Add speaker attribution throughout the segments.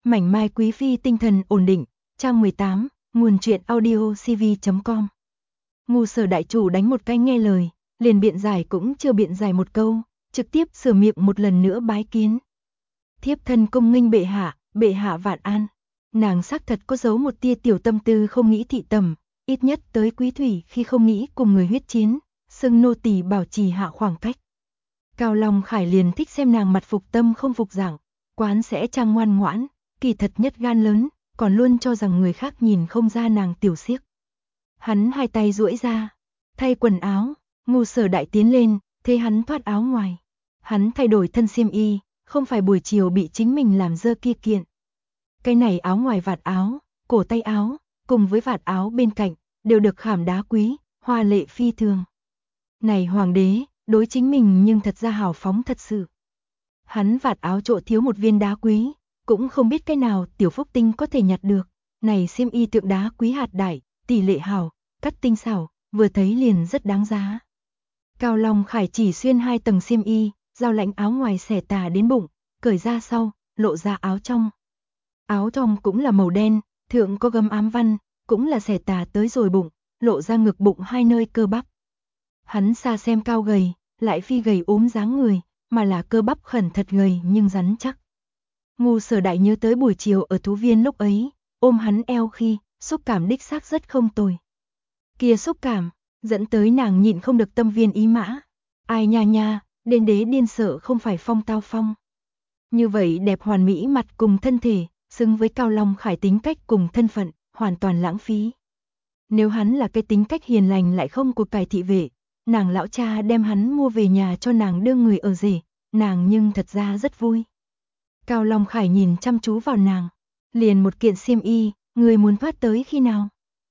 Speaker 1: Mảnh mai quý phi tinh thần ổn định, trang 18, nguồn truyện audio cv.com. Ngu Sở đại chủ đánh một cái nghe lời, liền biện giải cũng chưa biện giải một câu, trực tiếp sửa miệng một lần nữa bái kiến. Thiếp thân cung nghênh bệ hạ vạn an. Nàng xác thật có giấu một tia tiểu tâm tư không nghĩ thị tầm, ít nhất tới Quý Thủy khi không nghĩ cùng người huyết chiến, xưng nô tỳ bảo trì hạ khoảng cách. Cao Long Khải liền thích xem nàng mặt phục tâm không phục dạng, quán sẽ trang ngoan ngoãn, kỳ thật nhất gan lớn, còn luôn cho rằng người khác nhìn không ra nàng tiểu xiếc. Hắn hai tay duỗi ra, thay quần áo, Ngu Sở đại tiến lên, thấy hắn thoát áo ngoài. Hắn thay đổi thân xiêm y, không phải buổi chiều bị chính mình làm dơ kia kiện. Cái này áo ngoài vạt áo, cổ tay áo, cùng với vạt áo bên cạnh, đều được khảm đá quý, hoa lệ phi thường. Này hoàng đế, đối chính mình nhưng thật ra hào phóng thật sự. Hắn vạt áo chỗ thiếu một viên đá quý, cũng không biết cái nào tiểu phúc tinh có thể nhặt được. Này xiêm y tượng đá quý hạt đại, tỷ lệ hảo, cắt tinh xảo, vừa thấy liền rất đáng giá. Cao Long Khải chỉ xuyên 2 tầng xiêm y, giao lãnh áo ngoài xẻ tà đến bụng, cởi ra sau, lộ ra áo trong. Áo trong cũng là màu đen, thượng có gấm ám văn, cũng là xẻ tà tới rồi bụng, lộ ra ngực bụng hai nơi cơ bắp. Hắn xa xem cao gầy, lại phi gầy ốm dáng người, mà là cơ bắp khẩn thật gầy nhưng rắn chắc. Ngu Sở đại nhớ tới buổi chiều ở thú viên lúc ấy, ôm hắn eo khi, xúc cảm đích xác rất không tồi. Kia xúc cảm, dẫn tới nàng nhịn không được tâm viên ý mã. Ai nha nha, đến đế điên sợ không phải phong tao phong. Như vậy đẹp hoàn mỹ mặt cùng thân thể, xứng với Cao Long Khải tính cách cùng thân phận, hoàn toàn lãng phí. Nếu hắn là cái tính cách hiền lành lại không của cải thị vệ, nàng lão cha đem hắn mua về nhà cho nàng đưa người ở rể, nàng nhưng thật ra rất vui. Cao Long Khải nhìn chăm chú vào nàng, liền một kiện xiêm y, người muốn thoát tới khi nào?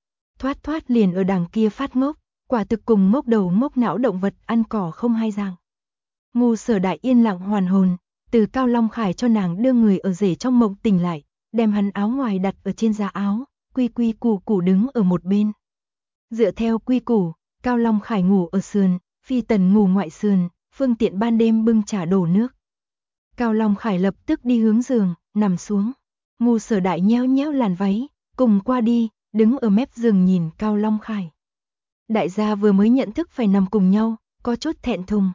Speaker 1: Thoát liền ở đằng kia phát ngốc, quả thực cùng ngốc đầu ngốc não động vật ăn cỏ không hay rằng. Ngu Sở đại yên lặng hoàn hồn, từ Cao Long Khải cho nàng đưa người ở rể trong mộng tỉnh lại, đem hắn áo ngoài đặt ở trên giá áo, quy củ củ đứng ở một bên. Dựa theo quy củ, Cao Long Khải ngủ ở sườn, Phi Tần ngủ ngoại sườn, phương tiện ban đêm bưng trà đổ nước. Cao Long Khải lập tức đi hướng giường, nằm xuống. Ngu Sở đại nhéo nhéo làn váy, cùng qua đi, đứng ở mép giường nhìn Cao Long Khải. Đại gia vừa mới nhận thức phải nằm cùng nhau, có chút thẹn thùng.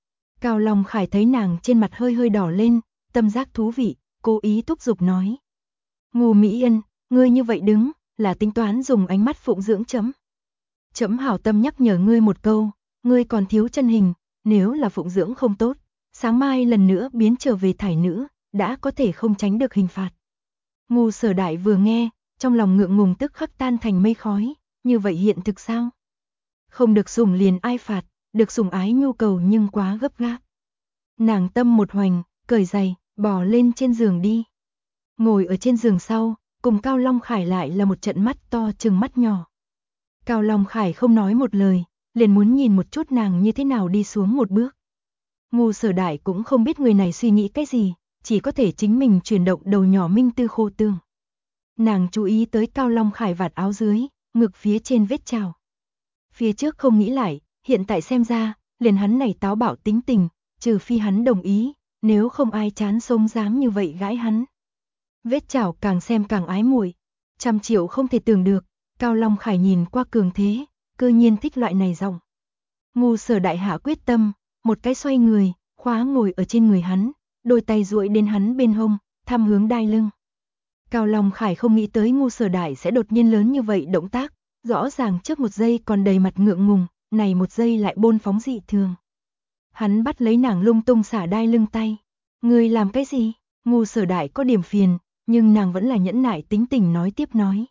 Speaker 1: Cao Long Khải thấy nàng trên mặt hơi hơi đỏ lên, tâm giác thú vị, cố ý thúc giục nói. Ngu Mỹ Yên, ngươi như vậy đứng, là tính toán dùng ánh mắt phụng dưỡng chấm. Chấm hảo tâm nhắc nhở ngươi một câu, ngươi còn thiếu chân hình, nếu là phụng dưỡng không tốt, sáng mai lần nữa biến trở về thải nữ, đã có thể không tránh được hình phạt. Ngu Sở đại vừa nghe, trong lòng ngượng ngùng tức khắc tan thành mây khói, như vậy hiện thực sao? Không được sủng liền ai phạt, được sủng ái nhu cầu nhưng quá gấp gáp. Nàng tâm một hoành, cởi giày, bò lên trên giường đi. Ngồi ở trên giường sau, cùng Cao Long Khải lại là một trận mắt to chừng mắt nhỏ. Cao Long Khải không nói một lời, liền muốn nhìn một chút nàng như thế nào đi xuống một bước. Ngu Sở đại cũng không biết người này suy nghĩ cái gì, chỉ có thể chính mình chuyển động đầu nhỏ minh tư khô tương. Nàng chú ý tới Cao Long Khải vạt áo dưới, ngực phía trên vết trào. Phía trước không nghĩ lại, hiện tại xem ra, liền hắn này táo bạo tính tình, trừ phi hắn đồng ý, nếu không ai chán sống dám như vậy gãi hắn. Vết chảo càng xem càng ái muội, 100 triệu không thể tưởng được, Cao Long Khải nhìn qua cường thế, cư nhiên thích loại này giọng. Ngu Sở đại hạ quyết tâm, một cái xoay người, khóa ngồi ở trên người hắn, đôi tay duỗi đến hắn bên hông, thăm hướng đai lưng. Cao Long Khải không nghĩ tới Ngu Sở đại sẽ đột nhiên lớn như vậy động tác, rõ ràng trước một giây còn đầy mặt ngượng ngùng, này một giây lại bôn phóng dị thường. Hắn bắt lấy nàng lung tung xả đai lưng tay. Ngươi làm cái gì? Ngu Sở đại có điểm phiền, nhưng nàng vẫn là nhẫn nại tính tình nói tiếp nói.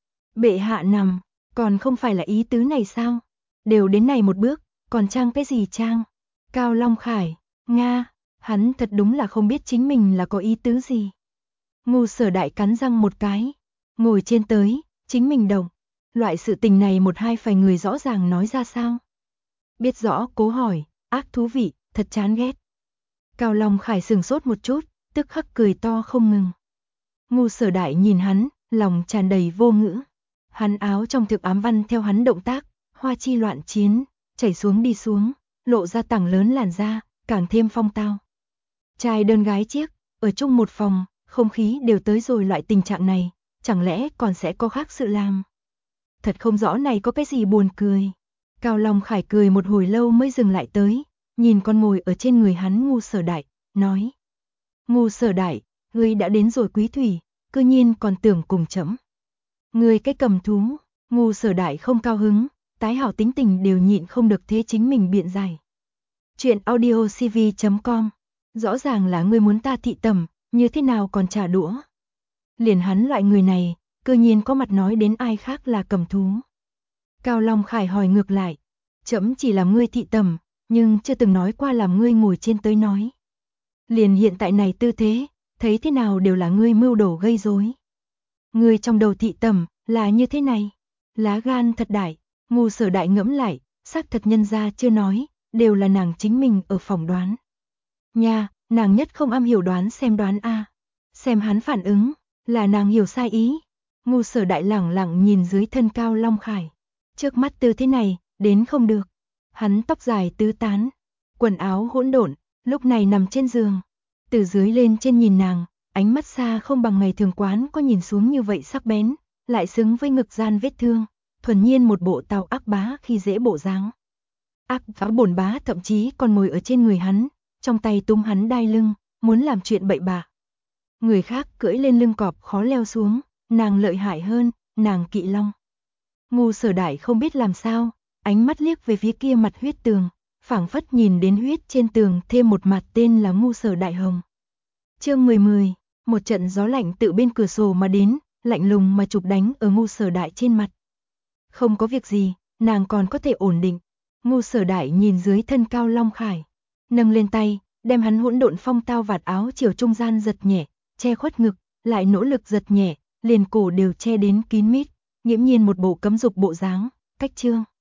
Speaker 1: Bệ hạ nằm, còn không phải là ý tứ này sao? Đều đến này một bước, còn trang cái gì trang? Cao Long Khải, Nga, hắn thật đúng là không biết chính mình là có ý tứ gì. Ngu Sở đại cắn răng một cái, ngồi trên tới, chính mình đồng. Loại sự tình này một hai phải người rõ ràng nói ra sao? Biết rõ cố hỏi, ác thú vị, thật chán ghét. Cao Long Khải sừng sốt một chút, tức khắc cười to không ngừng. Ngu Sở đại nhìn hắn, lòng tràn đầy vô ngữ. Hắn áo trong thực ám văn theo hắn động tác, hoa chi loạn chiến, chảy xuống đi xuống, lộ ra tảng lớn làn da, càng thêm phong tao. Trai đơn gái chiếc, ở chung một phòng, không khí đều tới rồi loại tình trạng này, chẳng lẽ còn sẽ có khác sự làm. Thật không rõ này có cái gì buồn cười. Cao Long Khải cười một hồi lâu mới dừng lại tới, nhìn con ngồi ở trên người hắn Ngu Sở Đại, nói. Ngu Sở Đại, ngươi đã đến rồi Quý Thủy, cư nhiên còn tưởng cùng chẫm. Ngươi cái cầm thú, Ngu Sở Đại không cao hứng, tái hảo tính tình đều nhịn không được thế chính mình biện giải. Chuyện audiocv.com, rõ ràng là ngươi muốn ta thị tầm, như thế nào còn trả đũa. Liền hắn loại người này, cư nhiên có mặt nói đến ai khác là cầm thú. Cao Long Khải hỏi ngược lại, chẫm chỉ làm ngươi thị tầm, nhưng chưa từng nói qua làm ngươi ngồi trên tới nói. Liền hiện tại này tư thế, thấy thế nào đều là ngươi mưu đồ gây rối. Ngươi trong đầu thị tầm, là như thế này, lá gan thật đại, Ngu Sở Đại ngẫm lại, xác thật nhân ra chưa nói, đều là nàng chính mình ở phòng đoán. Nha, nàng nhất không am hiểu đoán xem đoán a. Xem hắn phản ứng, là nàng hiểu sai ý. Ngu Sở Đại lẳng lặng nhìn dưới thân Cao Long Khải. Trước mắt tư thế này, đến không được. Hắn tóc dài tứ tán, quần áo hỗn độn, lúc này nằm trên giường. Từ dưới lên trên nhìn nàng, ánh mắt xa không bằng ngày thường quán có nhìn xuống như vậy sắc bén, lại xứng với ngực gian vết thương, thuần nhiên một bộ Tào ác bá khi dễ bộ dáng. Ác bá bổn bá thậm chí còn ngồi ở trên người hắn, trong tay tung hắn đai lưng, muốn làm chuyện bậy bạ. Người khác cưỡi lên lưng cọp khó leo xuống, nàng lợi hại hơn, nàng kỵ long. Ngu Sở Đại không biết làm sao, ánh mắt liếc về phía kia mặt huyết tường, phảng phất nhìn đến huyết trên tường thêm một mặt tên là Ngu Sở Đại Hồng. Chương 10, một trận gió lạnh tự bên cửa sổ mà đến, lạnh lùng mà chụp đánh ở Ngu Sở Đại trên mặt. Không có việc gì, nàng còn có thể ổn định. Ngu Sở Đại nhìn dưới thân Cao Long Khải, nâng lên tay, đem hắn hỗn độn phong tao vạt áo chiều trung gian giật nhẹ, che khuất ngực, lại nỗ lực giật nhẹ, liền cổ đều che đến kín mít, nghiễm nhiên một bộ cấm dục bộ dáng, cách trương.